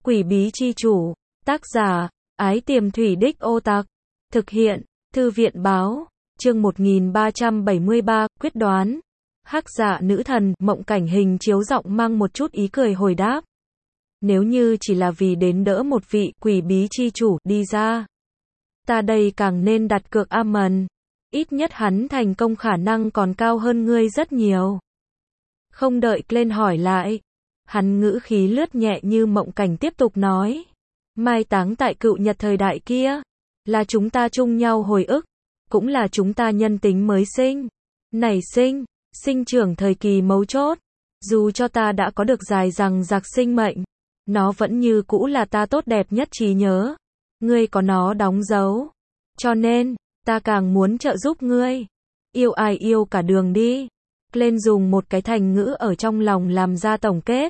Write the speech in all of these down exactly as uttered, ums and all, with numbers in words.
Quỷ bí chi chủ, tác giả, Ái Tiềm Thủy Đích Ô Tặc, thực hiện, Thư viện báo, chương một nghìn ba trăm bảy mươi ba, quyết đoán. Hắc Dạ nữ thần, mộng cảnh hình chiếu giọng mang một chút ý cười hồi đáp. Nếu như chỉ là vì đến đỡ một vị quỷ bí chi chủ đi ra, ta đây càng nên đặt cược Amen. Ít nhất hắn thành công khả năng còn cao hơn ngươi rất nhiều. Không đợi Glenn hỏi lại, hắn ngữ khí lướt nhẹ như mộng cảnh tiếp tục nói. Mai táng tại cựu Nhật thời đại kia, là chúng ta chung nhau hồi ức, cũng là chúng ta nhân tính mới sinh, nảy sinh, sinh trưởng thời kỳ mấu chốt. Dù cho ta đã có được dài rằng giặc sinh mệnh, nó vẫn như cũ là ta tốt đẹp nhất trí nhớ. Ngươi có nó đóng dấu. Cho nên, ta càng muốn trợ giúp ngươi. Yêu ai yêu cả đường đi. Glenn dùng một cái thành ngữ ở trong lòng làm ra tổng kết.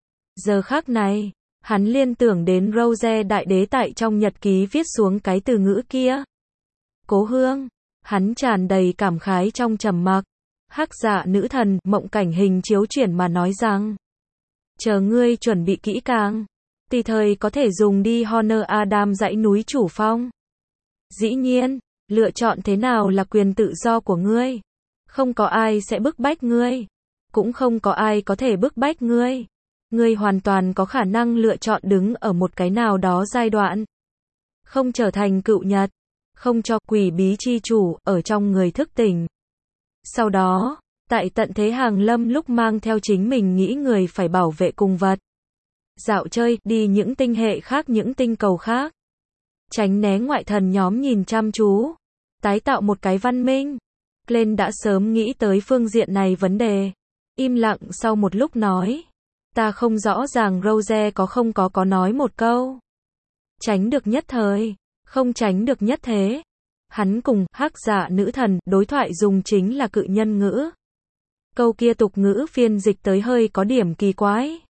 Giờ khắc này, hắn liên tưởng đến Rose đại đế tại trong nhật ký viết xuống cái từ ngữ kia. Cố hương, hắn tràn đầy cảm khái trong trầm mặc. Hắc Dạ nữ thần, mộng cảnh hình chiếu chuyển mà nói rằng, chờ ngươi chuẩn bị kỹ càng, tùy thời có thể dùng đi Honor Adam dãy núi chủ phong. Dĩ nhiên, lựa chọn thế nào là quyền tự do của ngươi. Không có ai sẽ bức bách ngươi. Cũng không có ai có thể bức bách ngươi. Ngươi hoàn toàn có khả năng lựa chọn đứng ở một cái nào đó giai đoạn. Không trở thành cựu Nhật. Không cho quỷ bí chi chủ ở trong người thức tỉnh. Sau đó, tại tận thế hàng lâm lúc mang theo chính mình nghĩ người phải bảo vệ cùng vật. Dạo chơi, đi những tinh hệ khác những tinh cầu khác. Tránh né ngoại thần nhóm nhìn chăm chú. Tái tạo một cái văn minh. Glenn đã sớm nghĩ tới phương diện này vấn đề. Im lặng sau một lúc nói. Ta không rõ ràng Rose có không có có nói một câu. Tránh được nhất thời. Không tránh được nhất thế. Hắn cùng Hắc Dạ nữ thần đối thoại dùng chính là cự nhân ngữ. Câu kia tục ngữ phiên dịch tới hơi có điểm kỳ quái.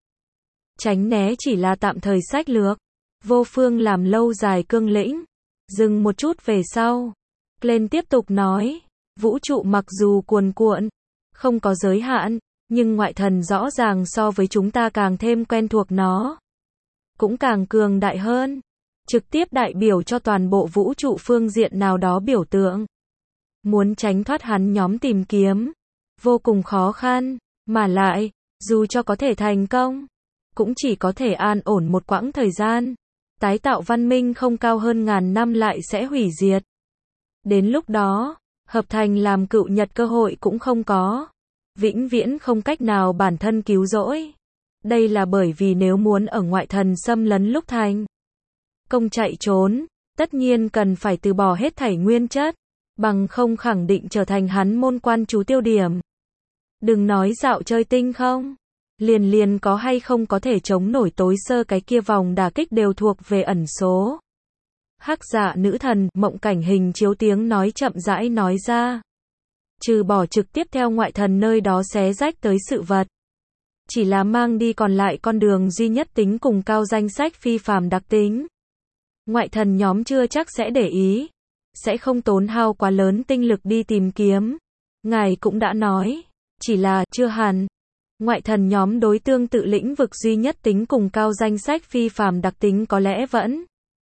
Tránh né chỉ là tạm thời sách lược. Vô phương làm lâu dài cương lĩnh. Dừng một chút về sau. Glenn tiếp tục nói. Vũ trụ mặc dù cuồn cuộn, không có giới hạn, nhưng ngoại thần rõ ràng so với chúng ta càng thêm quen thuộc nó. Cũng càng cường đại hơn. Trực tiếp đại biểu cho toàn bộ vũ trụ phương diện nào đó biểu tượng. Muốn tránh thoát hắn nhóm tìm kiếm. Vô cùng khó khăn. Mà lại, dù cho có thể thành công, cũng chỉ có thể an ổn một quãng thời gian. Tái tạo văn minh không cao hơn ngàn năm lại sẽ hủy diệt. Đến lúc đó, hợp thành làm cựu Nhật cơ hội cũng không có. Vĩnh viễn không cách nào bản thân cứu rỗi. Đây là bởi vì nếu muốn ở ngoại thần xâm lấn lúc thành công chạy trốn, tất nhiên cần phải từ bỏ hết thảy nguyên chất, bằng không khẳng định trở thành hắn môn quan chú tiêu điểm. Đừng nói dạo chơi tinh không, liền liền có hay không có thể chống nổi tối sơ cái kia vòng đả kích đều thuộc về ẩn số. Hắc Dạ nữ thần, mộng cảnh hình chiếu tiếng nói chậm rãi nói ra. Trừ bỏ trực tiếp theo ngoại thần nơi đó xé rách tới sự vật. Chỉ là mang đi còn lại con đường duy nhất tính cùng cao danh sách phi phàm đặc tính. Ngoại thần nhóm chưa chắc sẽ để ý. Sẽ không tốn hao quá lớn tinh lực đi tìm kiếm. Ngài cũng đã nói. Chỉ là, chưa hẳn. Ngoại thần nhóm đối tương tự lĩnh vực duy nhất tính cùng cao danh sách phi phàm đặc tính có lẽ vẫn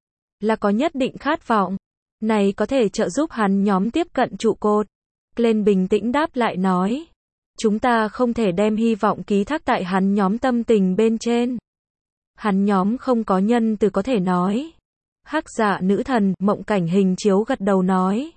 là có nhất định khát vọng. Này có thể trợ giúp hắn nhóm tiếp cận trụ cột. Glenn bình tĩnh đáp lại nói. Chúng ta không thể đem hy vọng ký thác tại hắn nhóm tâm tình bên trên. Hắn nhóm không có nhân từ có thể nói. Hắc Dạ nữ thần, mộng cảnh hình chiếu gật đầu nói.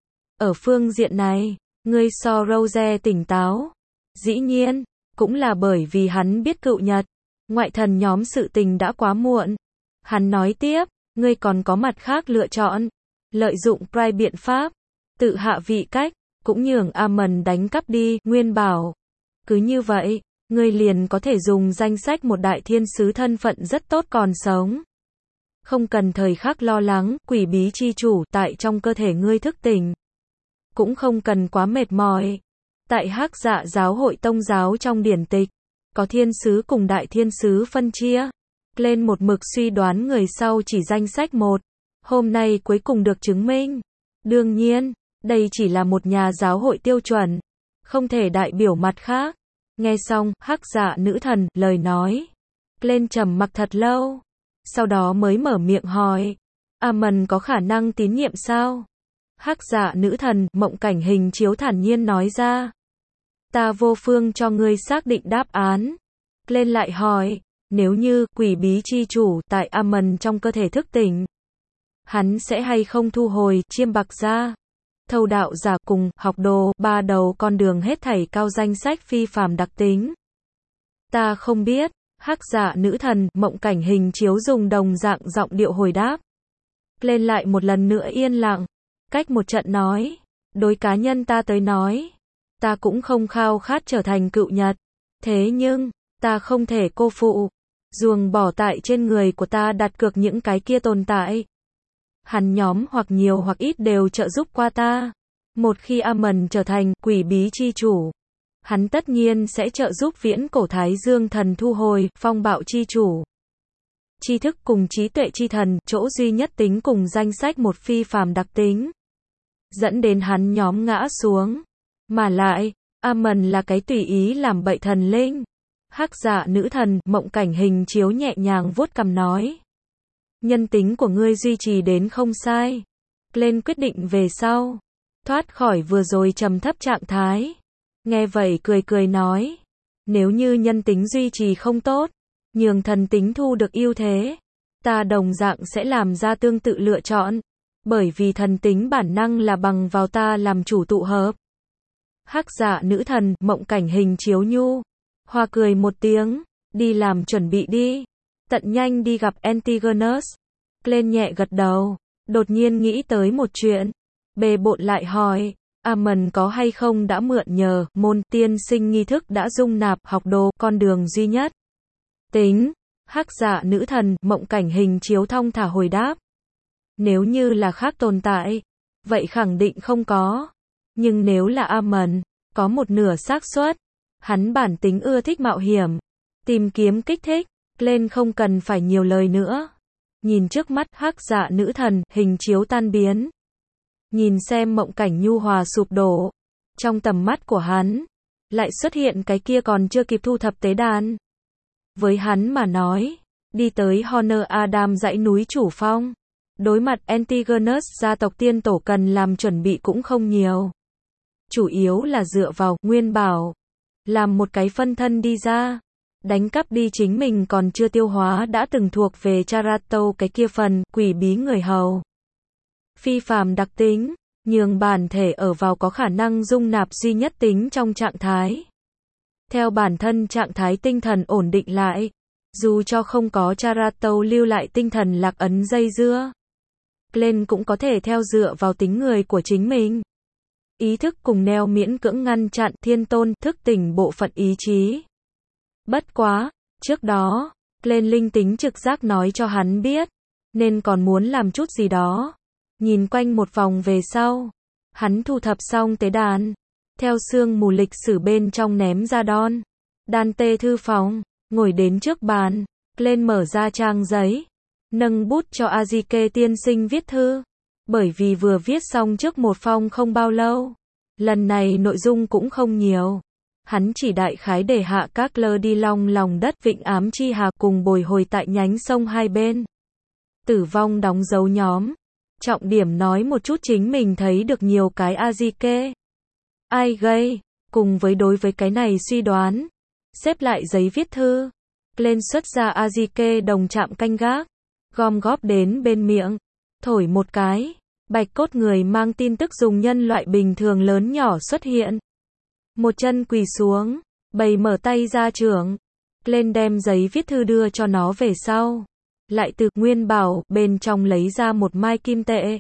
Ở phương diện này, ngươi so Rose tỉnh táo. Dĩ nhiên, cũng là bởi vì hắn biết cựu Nhật. Ngoại thần nhóm sự tình đã quá muộn. Hắn nói tiếp. Ngươi còn có mặt khác lựa chọn. Lợi dụng Pride biện pháp. Tự hạ vị cách. Cũng nhường Amen đánh cắp đi. Nguyên bảo. Cứ như vậy. Ngươi liền có thể dùng danh sách một đại thiên sứ thân phận rất tốt còn sống. Không cần thời khắc lo lắng. Quỷ bí chi chủ tại trong cơ thể ngươi thức tỉnh. Cũng không cần quá mệt mỏi. Tại Hắc Dạ giáo hội tông giáo trong điển tịch. Có thiên sứ cùng đại thiên sứ phân chia. Lên một mực suy đoán người sau chỉ danh sách một. Hôm nay cuối cùng được chứng minh. Đương nhiên, đây chỉ là một nhà giáo hội tiêu chuẩn. Không thể đại biểu mặt khác. Nghe xong, Hắc Dạ nữ thần, lời nói. Lên trầm mặc thật lâu. sau đó mới mở miệng hỏi, Amon có khả năng tín nhiệm sao? Hắc Dạ nữ thần, Mộng Cảnh hình chiếu thản nhiên nói ra. Ta vô phương cho ngươi xác định đáp án. Lên lại hỏi, nếu như quỷ bí chi chủ tại Amon trong cơ thể thức tỉnh, hắn sẽ hay không thu hồi chiêm bạc ra? Thâu đạo giả cùng học đồ ba đầu con đường hết thảy cao danh sách phi phàm đặc tính. Ta không biết. Hắc Dạ nữ thần, Mộng Cảnh hình chiếu dùng đồng dạng giọng điệu hồi đáp. Lên lại một lần nữa yên lặng, cách một trận nói, đối cá nhân ta tới nói, ta cũng không khao khát trở thành cựu nhật, thế nhưng, ta không thể cô phụ, ruồng bỏ tại trên người của ta đặt cược những cái kia tồn tại. Hắn nhóm hoặc nhiều hoặc ít đều trợ giúp qua ta. Một khi Amon trở thành quỷ bí chi chủ, hắn tất nhiên sẽ trợ giúp viễn cổ Thái Dương thần thu hồi phong bạo chi chủ. Tri thức cùng trí tuệ chi thần, chỗ duy nhất tính cùng danh sách một phi phàm đặc tính, dẫn đến hắn nhóm ngã xuống. Mà lại, Amon là cái tùy ý làm bậy thần linh. Hắc Dạ nữ thần, Mộng Cảnh hình chiếu nhẹ nhàng vuốt cằm nói. Nhân tính của ngươi duy trì đến không sai. Lên quyết định về sau, thoát khỏi vừa rồi trầm thấp trạng thái. Nghe vậy cười cười nói, nếu như nhân tính duy trì không tốt, nhường thần tính thu được ưu thế, ta đồng dạng sẽ làm ra tương tự lựa chọn, bởi vì thần tính bản năng là bằng vào ta làm chủ tụ hợp. Hắc Dạ nữ thần, Mộng Cảnh hình chiếu nhu hoa cười một tiếng, đi làm chuẩn bị đi, tận nhanh đi gặp Antigonus. Lên nhẹ gật đầu, đột nhiên nghĩ tới một chuyện, bề bộn lại hỏi, Amon có hay không đã mượn nhờ môn tiên sinh nghi thức đã dung nạp học đồ con đường duy nhất tính? Hắc Dạ nữ thần, Mộng Cảnh hình chiếu thong thả hồi đáp. Nếu như là khác tồn tại, vậy khẳng định không có. Nhưng nếu là Amon, có một nửa xác suất. Hắn bản tính ưa thích mạo hiểm, tìm kiếm kích thích, lên không cần phải nhiều lời nữa. Nhìn trước mắt Hắc Dạ nữ thần, hình chiếu tan biến. Nhìn xem Mộng Cảnh nhu hòa sụp đổ. Trong tầm mắt của hắn, lại xuất hiện cái kia còn chưa kịp thu thập tế đàn. Với hắn mà nói, đi tới Honor Adam dãy núi chủ phong, đối mặt Antigonus gia tộc tiên tổ cần làm chuẩn bị cũng không nhiều. Chủ yếu là dựa vào nguyên bảo, làm một cái phân thân đi ra, đánh cắp đi chính mình còn chưa tiêu hóa đã từng thuộc về Charato cái kia phần quỷ bí người hầu. Phi phàm đặc tính, nhường bản thể ở vào có khả năng dung nạp duy nhất tính trong trạng thái. Theo bản thân trạng thái tinh thần ổn định lại, dù cho không có Charato lưu lại tinh thần lạc ấn dây dưa, Glenn cũng có thể theo dựa vào tính người của chính mình. Ý thức cùng neo miễn cưỡng ngăn chặn thiên tôn thức tỉnh bộ phận ý chí. Bất quá, trước đó, Glenn linh tính trực giác nói cho hắn biết, nên còn muốn làm chút gì đó. Nhìn quanh một vòng về sau, hắn thu thập xong tế đàn, theo sương mù lịch sử bên trong ném ra đon. Đan tê thư phòng, ngồi đến trước bàn, Glenn mở ra trang giấy, nâng bút cho Azike tiên sinh viết thư. Bởi vì vừa viết xong trước một phong không bao lâu, lần này nội dung cũng không nhiều. Hắn chỉ đại khái để hạ các lơ đi long lòng đất vịnh ám chi hà cùng bồi hồi tại nhánh sông hai bên. Tử vong đóng dấu nhóm. Trọng điểm nói một chút chính mình thấy được nhiều cái Azike. Ai gây, cùng với đối với cái này suy đoán. Xếp lại giấy viết thư. Lên xuất ra Azike đồng chạm canh gác. Gom góp đến bên miệng. Thổi một cái. Bạch cốt người mang tin tức dùng nhân loại bình thường lớn nhỏ xuất hiện. Một chân quỳ xuống. Bày mở tay ra trưởng. Lên đem giấy viết thư đưa cho nó về sau. Lại từ nguyên bảo bên trong lấy ra một mai kim tệ.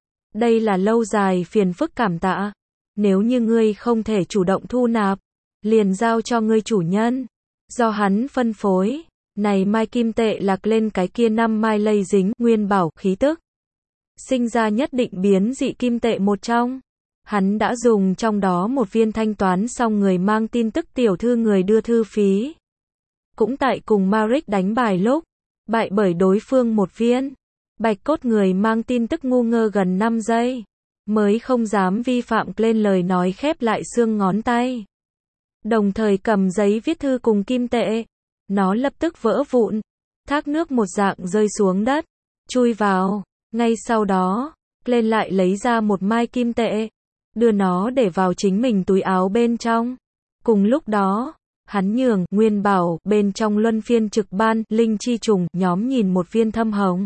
Đây là lâu dài phiền phức cảm tạ. Nếu như ngươi không thể chủ động thu nạp, liền giao cho ngươi chủ nhân. Do hắn phân phối. Này mai kim tệ lạc lên cái kia năm mai lây dính nguyên bảo khí tức. Sinh ra nhất định biến dị kim tệ một trong. Hắn đã dùng trong đó một viên thanh toán xong người mang tin tức tiểu thư người đưa thư phí. Cũng tại cùng Maric đánh bài lúc, bại bởi đối phương một viên. Bạch cốt người mang tin tức ngu ngơ gần năm giây. Mới không dám vi phạm lên lời nói khép lại xương ngón tay. Đồng thời cầm giấy viết thư cùng kim tệ. Nó lập tức vỡ vụn. thác nước một dạng rơi xuống đất, chui vào. Ngay sau đó, lên lại lấy ra một mai kim tệ, đưa nó để vào chính mình túi áo bên trong. Cùng lúc đó, hắn nhường Nguyên Bảo bên trong luân phiên trực ban linh chi trùng nhóm nhìn một viên thâm hồng.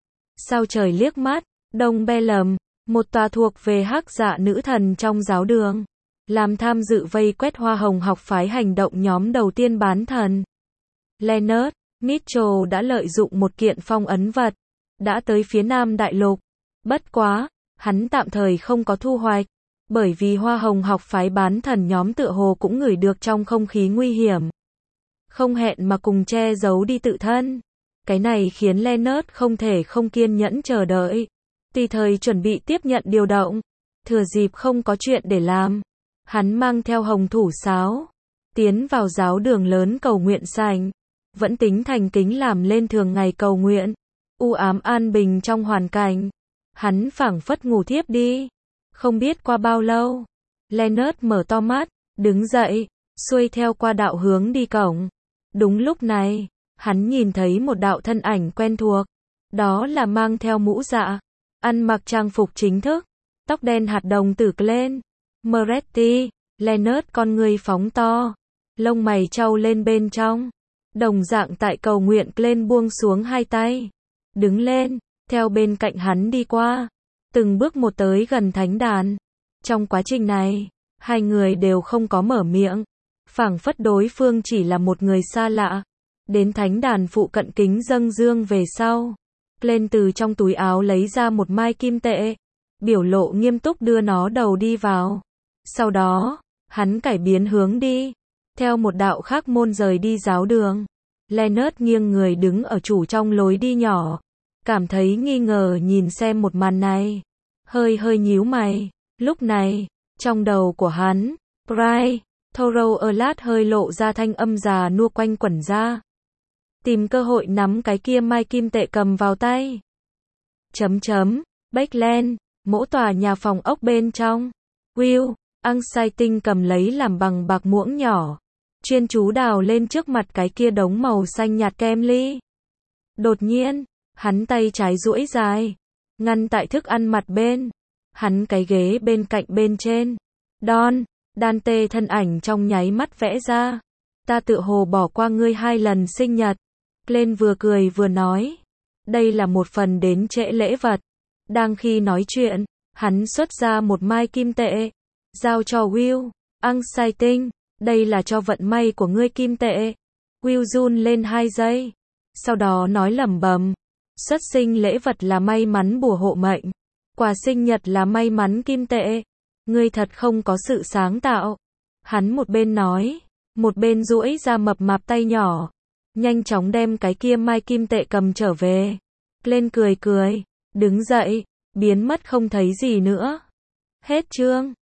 Sao trời liếc mắt, Đông Be Lầm, một tòa thuộc về Hắc Dạ nữ thần trong giáo đường, làm tham dự vây quét Hoa Hồng học phái hành động nhóm đầu tiên bán thần. Leonard Mitchell đã lợi dụng một kiện phong ấn vật, đã tới phía Nam Đại Lục. Bất quá, hắn tạm thời không có thu hoạch, bởi vì Hoa Hồng học phái bán thần nhóm tựa hồ cũng ngửi được trong không khí nguy hiểm. Không hẹn mà cùng che giấu đi tự thân. Cái này khiến Leonard không thể không kiên nhẫn chờ đợi. Tùy thời chuẩn bị tiếp nhận điều động. Thừa dịp không có chuyện để làm, hắn mang theo hồng thủ sáo, tiến vào giáo đường lớn cầu nguyện sảnh. Vẫn tính thành kính làm lên thường ngày cầu nguyện. U ám an bình trong hoàn cảnh. Hắn phảng phất ngủ thiếp đi. Không biết qua bao lâu, Leonard mở to mắt, đứng dậy, xuôi theo qua đạo hướng đi cổng. Đúng lúc này, hắn nhìn thấy một đạo thân ảnh quen thuộc. Đó là mang theo mũ dạ, ăn mặc trang phục chính thức, tóc đen hạt đồng tử lên. Moretti, Leonard con người phóng to, lông mày trao lên bên trong. Đồng dạng tại cầu nguyện lên buông xuống hai tay, đứng lên, theo bên cạnh hắn đi qua, từng bước một tới gần thánh đàn. Trong quá trình này, hai người đều không có mở miệng, phảng phất đối phương chỉ là một người xa lạ. Đến thánh đàn phụ cận kính dâng dương về sau, lên từ trong túi áo lấy ra một mai kim tệ, biểu lộ nghiêm túc đưa nó đầu đi vào. Sau đó, hắn cải biến hướng đi, theo một đạo khác môn rời đi giáo đường. Leonard nghiêng người đứng ở chủ trong lối đi nhỏ, cảm thấy nghi ngờ nhìn xem một màn này, hơi hơi nhíu mày. Lúc này, trong đầu của hắn, Bright, Thorough Alert hơi lộ ra thanh âm già nua quanh quẩn ra. Tìm cơ hội nắm cái kia mai kim tệ cầm vào tay. Chấm chấm, Backland, mỗi tòa nhà phòng ốc bên trong. Will, Exciting cầm lấy làm bằng bạc muỗng nhỏ, chuyên chú đào lên trước mặt cái kia đống màu xanh nhạt kem ly. Đột nhiên, hắn tay trái duỗi dài, ngăn tại thức ăn mặt bên. Hắn cái ghế bên cạnh bên trên. Don, Dante thân ảnh trong nháy mắt vẽ ra. Ta tự hồ bỏ qua ngươi hai lần sinh nhật. Lên vừa cười vừa nói. Đây là một phần đến trễ lễ vật. Đang khi nói chuyện, hắn xuất ra một mai kim tệ, giao cho Will. Exciting, đây là cho vận may của ngươi kim tệ. Will run lên hai giây. Sau đó nói lẩm bẩm. Xuất sinh lễ vật là may mắn bùa hộ mệnh. Quà sinh nhật là may mắn kim tệ. Ngươi thật không có sự sáng tạo. Hắn một bên nói, một bên duỗi ra mập mạp tay nhỏ, nhanh chóng đem cái kia mai kim tệ cầm trở về. Lên cười cười, đứng dậy, biến mất không thấy gì nữa. Hết chương.